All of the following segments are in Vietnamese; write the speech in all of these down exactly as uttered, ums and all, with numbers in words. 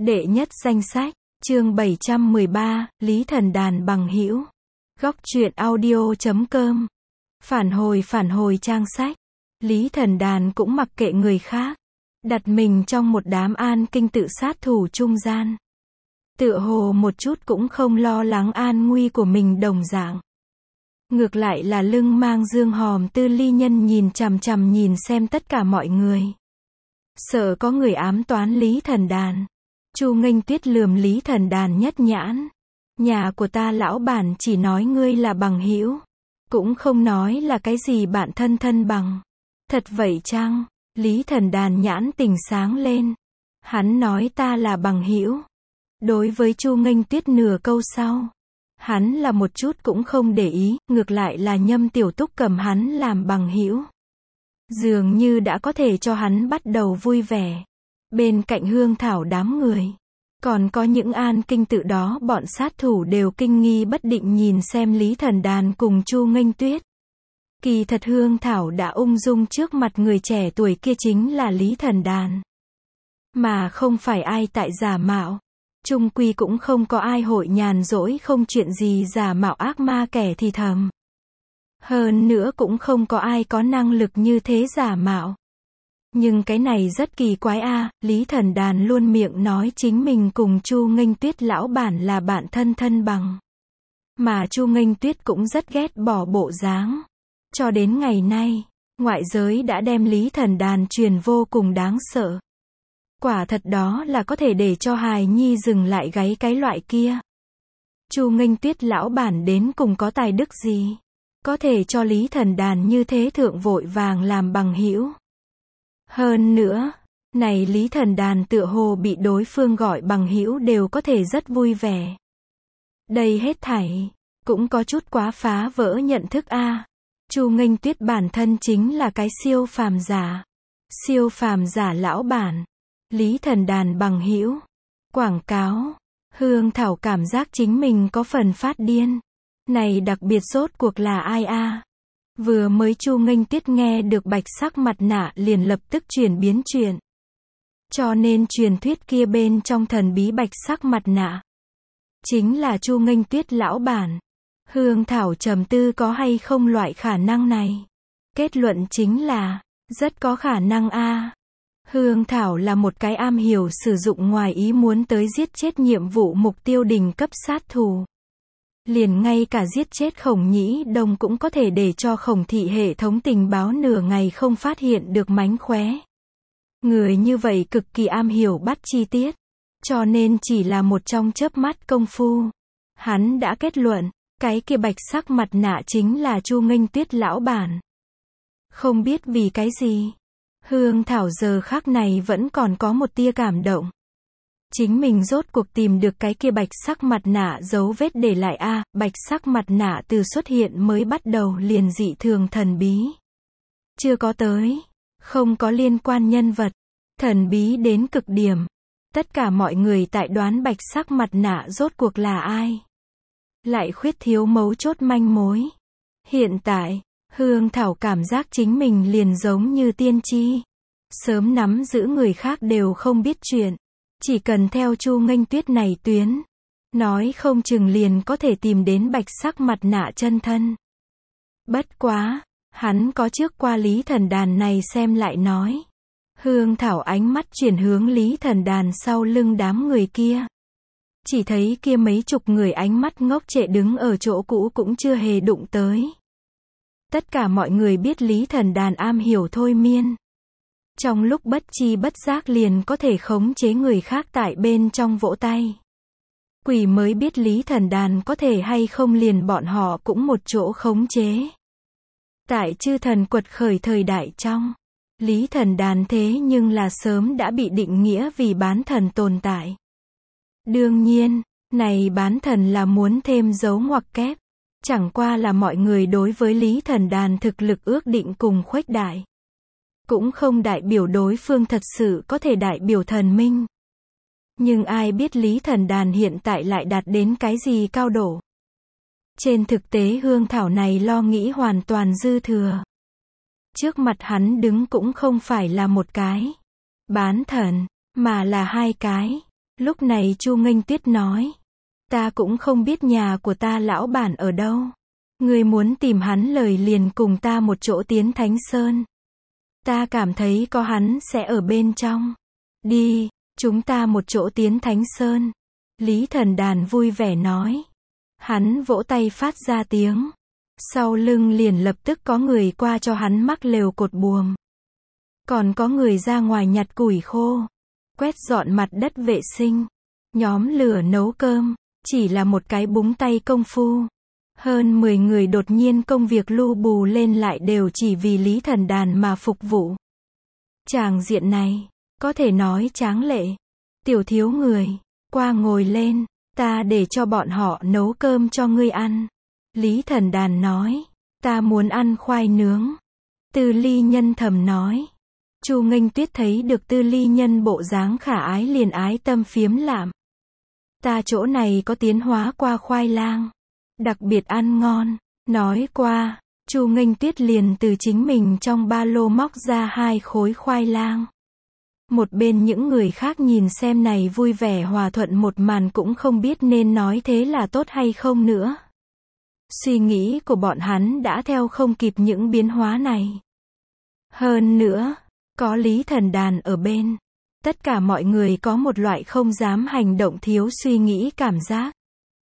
Đệ nhất danh sách, chương bảy trăm mười ba, Lý Thần Đàn bằng hữu. Góc truyện audio chấm com. Phản hồi phản hồi trang sách. Lý Thần Đàn cũng mặc kệ người khác, đặt mình trong một đám an kinh tự sát thủ trung gian. Tựa hồ một chút cũng không lo lắng an nguy của mình đồng dạng. Ngược lại là lưng mang dương hòm Tư Ly Nhân nhìn chằm chằm nhìn xem tất cả mọi người. Sợ có người ám toán Lý Thần Đàn. Chu Nghênh Tuyết lườm Lý Thần Đàn nhất nhãn. Nhà của ta lão bản chỉ nói ngươi là bằng hữu, cũng không nói là cái gì bạn thân thân bằng. Thật vậy chăng? Lý Thần Đàn nhãn tình sáng lên. Hắn nói ta là bằng hữu. Đối với Chu Nghênh Tuyết nửa câu sau, hắn là một chút cũng không để ý, ngược lại là Nhâm Tiểu Túc cầm hắn làm bằng hữu. Dường như đã có thể cho hắn bắt đầu vui vẻ. Bên cạnh Hương Thảo đám người, còn có những an kinh tự đó bọn sát thủ đều kinh nghi bất định nhìn xem Lý Thần Đàn cùng Chu Nghênh Tuyết. Kỳ thật Hương Thảo đã ung dung trước mặt người trẻ tuổi kia chính là Lý Thần Đàn, mà không phải ai tại giả mạo. Chung quy cũng không có ai hội nhàn rỗi không chuyện gì giả mạo ác ma kẻ thì thầm. Hơn nữa cũng không có ai có năng lực như thế giả mạo. Nhưng cái này rất kỳ quái a, à, Lý Thần Đàn luôn miệng nói chính mình cùng Chu Nghênh Tuyết lão bản là bạn thân thân bằng. Mà Chu Nghênh Tuyết cũng rất ghét bỏ bộ dáng. Cho đến ngày nay, ngoại giới đã đem Lý Thần Đàn truyền vô cùng đáng sợ. Quả thật đó là có thể để cho hài nhi dừng lại gáy cái loại kia. Chu Nghênh Tuyết lão bản đến cùng có tài đức gì? Có thể cho Lý Thần Đàn như thế thượng vội vàng làm bằng hữu. Hơn nữa, này Lý Thần Đàn tựa hồ bị đối phương gọi bằng hữu đều có thể rất vui vẻ. Đây hết thảy cũng có chút quá phá vỡ nhận thức a. À. Chu Nghênh Tuyết bản thân chính là cái siêu phàm giả. Siêu phàm giả lão bản. Lý Thần Đàn bằng hữu. Quảng cáo. Hương Thảo cảm giác chính mình có phần phát điên. Này đặc biệt rốt cuộc là ai a? À? Vừa mới Chu Nghênh Tuyết nghe được bạch sắc mặt nạ liền lập tức chuyển biến chuyện. Cho nên truyền thuyết kia bên trong thần bí bạch sắc mặt nạ chính là Chu Nghênh Tuyết lão bản. Hương Thảo trầm tư có hay không loại khả năng này. Kết luận chính là rất có khả năng a. À. Hương Thảo là một cái am hiểu sử dụng ngoài ý muốn tới giết chết nhiệm vụ mục tiêu đỉnh cấp sát thủ. Liền ngay cả giết chết Khổng Nhĩ Đông cũng có thể để cho Khổng thị hệ thống tình báo nửa ngày không phát hiện được mánh khóe. Người như vậy cực kỳ am hiểu bắt chi tiết. Cho nên chỉ là một trong chớp mắt công phu, hắn đã kết luận, cái kia bạch sắc mặt nạ chính là Chu Nghênh Tuyết lão bản. Không biết vì cái gì, Hương Thảo giờ khắc này vẫn còn có một tia cảm động. Chính mình rốt cuộc tìm được cái kia bạch sắc mặt nạ dấu vết để lại a, à, bạch sắc mặt nạ từ xuất hiện mới bắt đầu liền dị thường thần bí. Chưa có tới, không có liên quan nhân vật, thần bí đến cực điểm. Tất cả mọi người tại đoán bạch sắc mặt nạ rốt cuộc là ai. Lại khuyết thiếu mấu chốt manh mối. Hiện tại, Hương Thảo cảm giác chính mình liền giống như tiên tri. Sớm nắm giữ người khác đều không biết chuyện. Chỉ cần theo Chu Nghênh Tuyết này tuyến, nói không chừng liền có thể tìm đến bạch sắc mặt nạ chân thân. Bất quá, hắn có trước qua Lý Thần Đàn này xem lại nói. Hương Thảo ánh mắt chuyển hướng Lý Thần Đàn sau lưng đám người kia. Chỉ thấy kia mấy chục người ánh mắt ngốc trệ đứng ở chỗ cũ cũng chưa hề đụng tới. Tất cả mọi người biết Lý Thần Đàn am hiểu thôi miên. Trong lúc bất chi bất giác liền có thể khống chế người khác tại bên trong vỗ tay. Quỷ mới biết Lý Thần Đàn có thể hay không liền bọn họ cũng một chỗ khống chế. Tại chư thần quật khởi thời đại trong, Lý Thần Đàn thế nhưng là sớm đã bị định nghĩa vì bán thần tồn tại. Đương nhiên, này bán thần là muốn thêm dấu ngoặc kép. Chẳng qua là mọi người đối với Lý Thần Đàn thực lực ước định cùng khuếch đại. Cũng không đại biểu đối phương thật sự có thể đại biểu thần minh. Nhưng ai biết Lý Thần Đàn hiện tại lại đạt đến cái gì cao độ. Trên thực tế Hương Thảo này lo nghĩ hoàn toàn dư thừa. Trước mặt hắn đứng cũng không phải là một cái bán thần, mà là hai cái. Lúc này Chu Nghênh Tuyết nói, ta cũng không biết nhà của ta lão bản ở đâu. Ngươi muốn tìm hắn lời liền cùng ta một chỗ tiến Thánh Sơn. Ta cảm thấy có hắn sẽ ở bên trong. Đi, chúng ta một chỗ tiến Thánh Sơn. Lý Thần Đàn vui vẻ nói. Hắn vỗ tay phát ra tiếng. Sau lưng liền lập tức có người qua cho hắn mắc lều cột buồm. Còn có người ra ngoài nhặt củi khô, quét dọn mặt đất vệ sinh, nhóm lửa nấu cơm, chỉ là một cái búng tay công phu. Hơn mười người đột nhiên công việc lu bù lên lại đều chỉ vì Lý Thần Đàn mà phục vụ. Tràng diện này, có thể nói tráng lệ. Tiểu thiếu người, qua ngồi lên, ta để cho bọn họ nấu cơm cho ngươi ăn. Lý Thần Đàn nói, ta muốn ăn khoai nướng. Tư Ly Nhân thầm nói. Chu Nghênh Tuyết thấy được Tư Ly Nhân bộ dáng khả ái liền ái tâm phiếm lạm. Ta chỗ này có tiến hóa qua khoai lang, đặc biệt ăn ngon. Nói qua, Chu Nghênh Tuyết liền từ chính mình trong ba lô móc ra hai khối khoai lang. Một bên những người khác nhìn xem này vui vẻ hòa thuận một màn cũng không biết nên nói thế là tốt hay không nữa. Suy nghĩ của bọn hắn đã theo không kịp những biến hóa này. Hơn nữa, có Lý Thần Đàn ở bên, tất cả mọi người có một loại không dám hành động thiếu suy nghĩ cảm giác.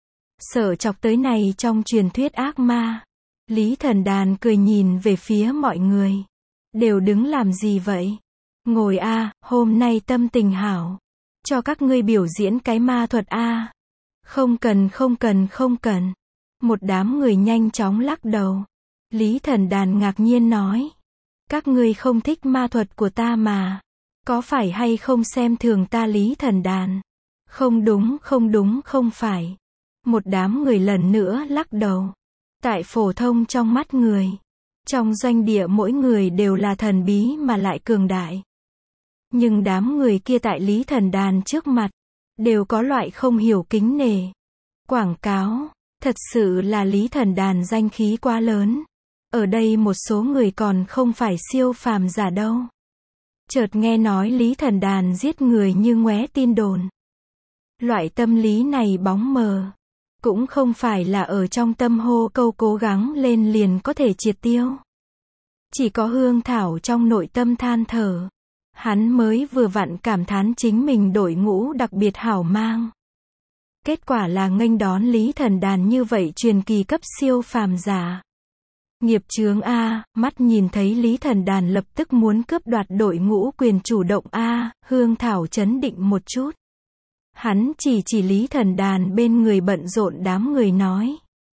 Sợ chọc tới này trong truyền thuyết ác ma. Lý Thần Đàn cười nhìn về phía mọi người. Đều đứng làm gì vậy? Ngồi a, à, hôm nay tâm tình hảo. Cho các ngươi biểu diễn cái ma thuật a. À. Không cần không cần không cần. Một đám người nhanh chóng lắc đầu. Lý Thần Đàn ngạc nhiên nói. Các ngươi không thích ma thuật của ta mà. Có phải hay không xem thường ta Lý Thần Đàn? Không đúng không đúng không phải. Một đám người lần nữa lắc đầu. Tại phổ thông trong mắt người, trong doanh địa mỗi người đều là thần bí mà lại cường đại. Nhưng đám người kia tại Lý Thần Đàn trước mặt, đều có loại không hiểu kính nể. Quảng cáo, thật sự là Lý Thần Đàn danh khí quá lớn. Ở đây một số người còn không phải siêu phàm giả đâu. Chợt nghe nói Lý Thần Đàn giết người như ngoé tin đồn. Loại tâm lý này bóng mờ. Cũng không phải là ở trong tâm hô câu cố gắng lên liền có thể triệt tiêu. Chỉ có Hương Thảo trong nội tâm than thở. Hắn mới vừa vặn cảm thán chính mình đội ngũ đặc biệt hảo mang. Kết quả là nghênh đón Lý Thần Đàn như vậy truyền kỳ cấp siêu phàm giả. Nghiệp chướng a, mắt nhìn thấy Lý Thần Đàn lập tức muốn cướp đoạt đội ngũ quyền chủ động a, Hương Thảo chấn định một chút. Hắn chỉ chỉ Lý Thần Đàn bên người bận rộn đám người nói.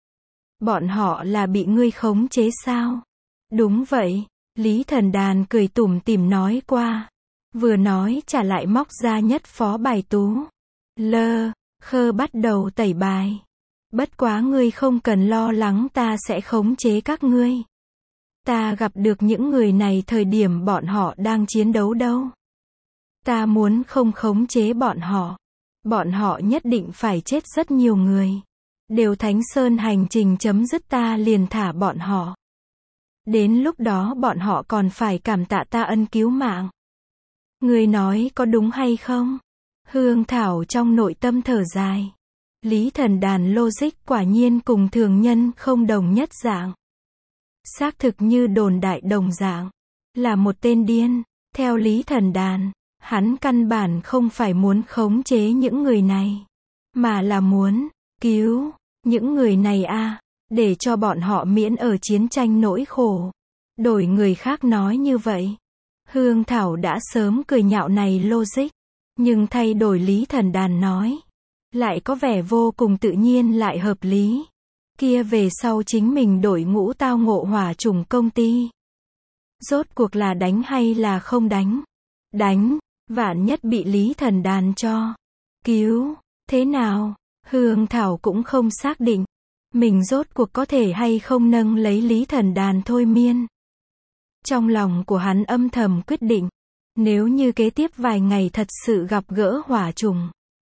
Bọn họ là bị ngươi khống chế sao? Đúng vậy, Lý Thần Đàn cười tủm tỉm nói qua. Vừa nói trả lại móc ra nhất phó bài tú. Lơ, khơ bắt đầu tẩy bài. Bất quá ngươi không cần lo lắng ta sẽ khống chế các ngươi. Ta gặp được những người này thời điểm bọn họ đang chiến đấu đâu. Ta muốn không khống chế bọn họ. Bọn họ nhất định phải chết rất nhiều người. Đều Thánh Sơn hành trình chấm dứt ta liền thả bọn họ. Đến lúc đó bọn họ còn phải cảm tạ ta ân cứu mạng. Người nói có đúng hay không? Hương Thảo trong nội tâm thở dài. Lý Thần Đàn logic quả nhiên cùng thường nhân không đồng nhất dạng. Xác thực như đồn đại đồng dạng. Là một tên điên. Theo Lý Thần Đàn, hắn căn bản không phải muốn khống chế những người này. Mà là muốn cứu những người này a, à, để cho bọn họ miễn ở chiến tranh nỗi khổ. Đổi người khác nói như vậy. Hương Thảo đã sớm cười nhạo này logic. Nhưng thay đổi Lý Thần Đàn nói. Lại có vẻ vô cùng tự nhiên lại hợp lý. Kia về sau chính mình đội ngũ tao ngộ hỏa chủng công ty. Rốt cuộc là đánh hay là không đánh? Đánh, vạn nhất bị Lý Thần Đàn cho cứu. Thế nào? Hương Thảo cũng không xác định. Mình rốt cuộc có thể hay không nâng lấy Lý Thần Đàn thôi miên. Trong lòng của hắn âm thầm quyết định. Nếu như kế tiếp vài ngày thật sự gặp gỡ hỏa trùng.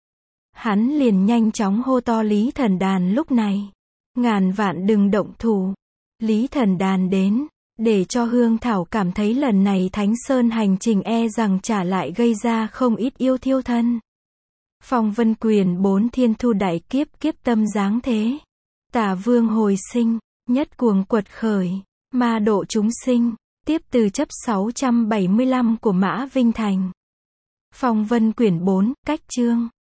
Hắn liền nhanh chóng hô to Lý Thần Đàn lúc này. Ngàn vạn đừng động thủ. Lý Thần Đàn đến. Để cho Hương Thảo cảm thấy lần này Thánh Sơn hành trình e rằng trả lại gây ra không ít yêu thiêu thân. Phong vân quyển bốn thiên thu đại kiếp kiếp tâm giáng thế. Tả vương hồi sinh, nhất cuồng quật khởi, ma độ chúng sinh. Tiếp từ chấp sáu trăm bảy mươi lăm của Mã Vinh Thành. Phong vân quyển bốn, cách chương.